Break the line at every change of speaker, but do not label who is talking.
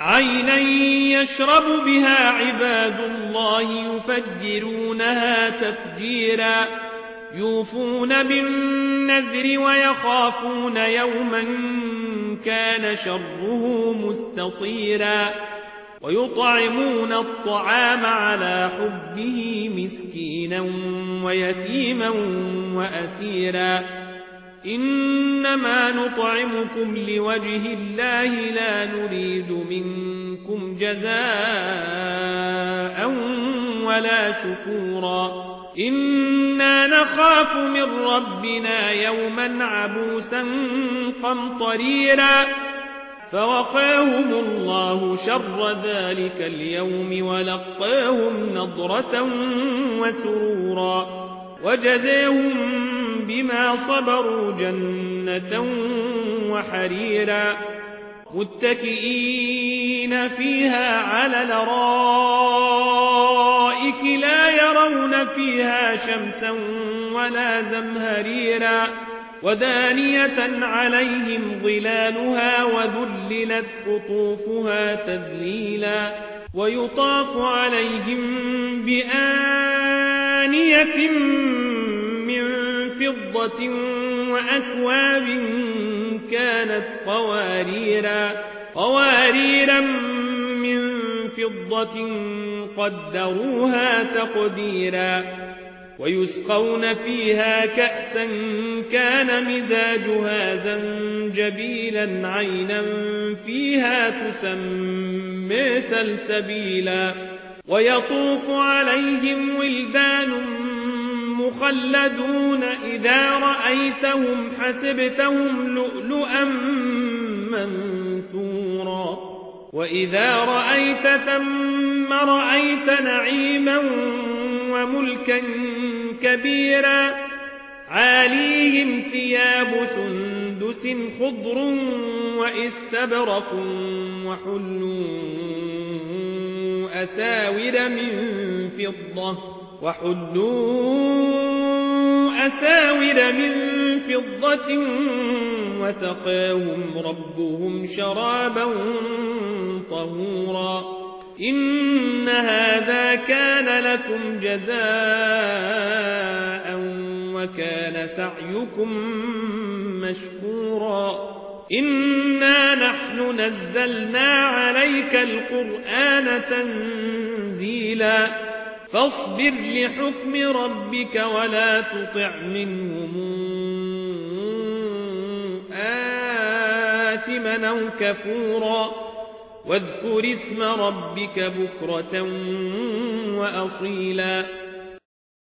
عينا يشرب بها عباد الله يفجرونها تفجيرا يوفون بالنذر ويخافون يوما كان شره مستطيرا ويطعمون الطعام على حبه مسكينا ويتيما وأسيرا إنما نطعمكم لوجه الله لا نريد منكم جزاء ولا شكورا إنا نخاف من ربنا يوما عبوسا قمطريرا فوقاهم الله شر ذلك اليوم ولقاهم نضرة وسرورا وجزاهم بما صبروا جنة وحريرا متكئين فيها على الارائك لا يرون فيها شمسا ولا زمهريرا ودانية عليهم ظلالها وذللت قطوفها تذليلا ويطاف عليهم بآنية من فضة وأكواب كانت قواريرا من فضة قدروها تقديرا ويسقون فيها كأسا كان مزاجها زنجبيلا عينا فيها تسمى سلسبيلا ويطوف عليهم ولدان مخلدون إذا رأيتهم حسبتهم لؤلؤا منثورا وإذا رأيت ثم رأيت نعيما وملكا كبيرا عاليهم ثياب سندس خضر واستبرق وحلوا أساور من فضة وسقاهم ربهم شرابا طهورا إن هذا كان لكم جزاء وكان سعيكم مشكورا إنا نحن نزلنا عليك القرآن تنزيلا فاصبر لحكم ربك ولا تطع منهم آثما أو كفورا واذكر اسم ربك بكرة وأصيلا